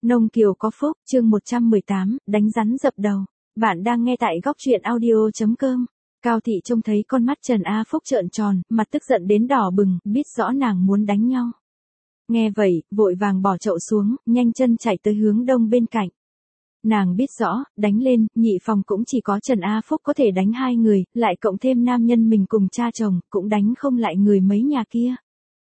Nông Kiều có phúc, chương 118, đánh rắn dập đầu. Bạn đang nghe tại góc truyện audio.com. Cao Thị trông thấy con mắt Trần A Phúc trợn tròn, mặt tức giận đến đỏ bừng, biết rõ nàng muốn đánh nhau. Nghe vậy, vội vàng bỏ chậu xuống, nhanh chân chạy tới hướng đông bên cạnh. Nàng biết rõ, đánh lên, nhị phòng cũng chỉ có Trần A Phúc có thể đánh hai người, lại cộng thêm nam nhân mình cùng cha chồng, cũng đánh không lại người mấy nhà kia.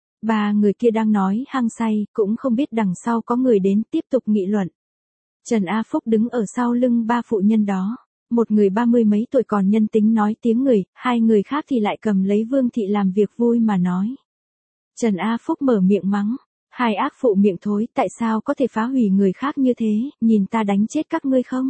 Ba người kia đang nói hăng say, cũng không biết đằng sau có người đến tiếp tục nghị luận. Trần A Phúc đứng ở sau lưng ba phụ nhân đó. Một người 30 mấy tuổi còn nhân tính nói tiếng người, hai người khác thì lại cầm lấy Vương Thị làm việc vui mà nói. Trần A Phúc mở miệng mắng. Hai ác phụ miệng thối, tại sao có thể phá hủy người khác như thế, nhìn ta đánh chết các ngươi không?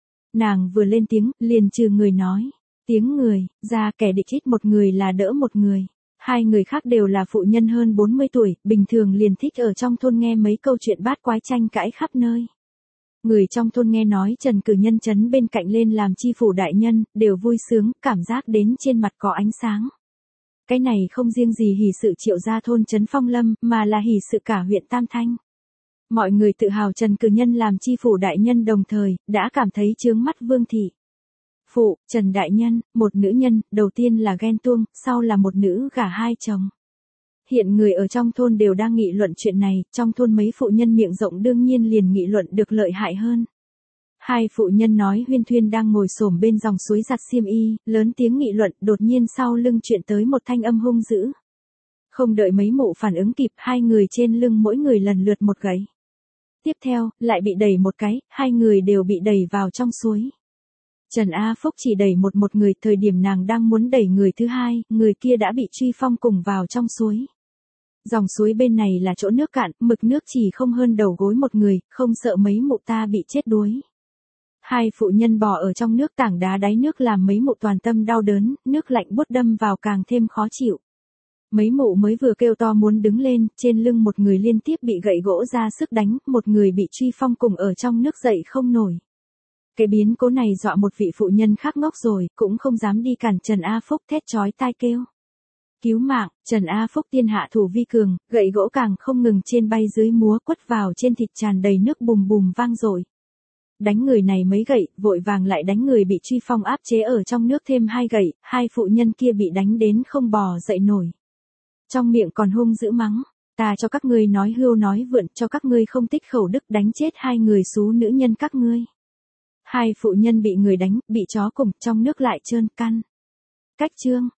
Nàng vừa lên tiếng, liền trừ người nói. Tiếng người, ra kẻ địch ít một người là đỡ một người. Hai người khác đều là phụ nhân hơn 40 tuổi, bình thường liền thích ở trong thôn nghe mấy câu chuyện bát quái tranh cãi khắp nơi. Người trong thôn nghe nói Trần Cử Nhân trấn bên cạnh lên làm chi phủ đại nhân, đều vui sướng, cảm giác đến trên mặt có ánh sáng. Cái này không riêng gì hỉ sự Triệu gia thôn trấn Phong Lâm, mà là hỉ sự cả huyện Tam Thanh. Mọi người tự hào Trần Cử Nhân làm chi phủ đại nhân đồng thời, đã cảm thấy chướng mắt Vương Thị. Phụ, Trần Đại Nhân, một nữ nhân, đầu tiên là ghen tuông, sau là một nữ gả hai chồng. Hiện người ở trong thôn đều đang nghị luận chuyện này, trong thôn mấy phụ nhân miệng rộng đương nhiên liền nghị luận được lợi hại hơn. Hai phụ nhân nói Huyên Thuyên đang ngồi xổm bên dòng suối giặt xiêm y, lớn tiếng nghị luận, đột nhiên sau lưng chuyện tới một thanh âm hung dữ. Không đợi mấy mụ phản ứng kịp, hai người trên lưng mỗi người lần lượt một gậy. Tiếp theo, lại bị đẩy một cái, hai người đều bị đẩy vào trong suối. Trần A Phúc chỉ đẩy một người, thời điểm nàng đang muốn đẩy người thứ hai, người kia đã bị truy phong cùng vào trong suối. Dòng suối bên này là chỗ nước cạn, mực nước chỉ không hơn đầu gối một người, không sợ mấy mụ ta bị chết đuối. Hai phụ nhân bò ở trong nước, tảng đá đáy nước làm mấy mụ toàn tâm đau đớn, nước lạnh buốt đâm vào càng thêm khó chịu. Mấy mụ mới vừa kêu to muốn đứng lên, trên lưng một người liên tiếp bị gậy gỗ ra sức đánh, một người bị truy phong cùng ở trong nước dậy không nổi. Cái biến cố này dọa một vị phụ nhân khác ngốc rồi, cũng không dám đi cản Trần A Phúc, thét chói tai kêu. Cứu mạng, Trần A Phúc tiên hạ thủ vi cường, gậy gỗ càng không ngừng trên bay dưới múa, quất vào trên thịt tràn đầy nước bùm bùm vang rồi. Đánh người này mấy gậy, vội vàng lại đánh người bị truy phong áp chế ở trong nước thêm hai gậy, hai phụ nhân kia bị đánh đến không bò dậy nổi. Trong miệng còn hung dữ mắng, ta cho các ngươi nói hưu nói vượn, cho các ngươi không tích khẩu đức, đánh chết hai người xú nữ nhân các ngươi. Hai phụ nhân bị người đánh, bị chó cùng, trong nước lại trơn căn. Cách chương.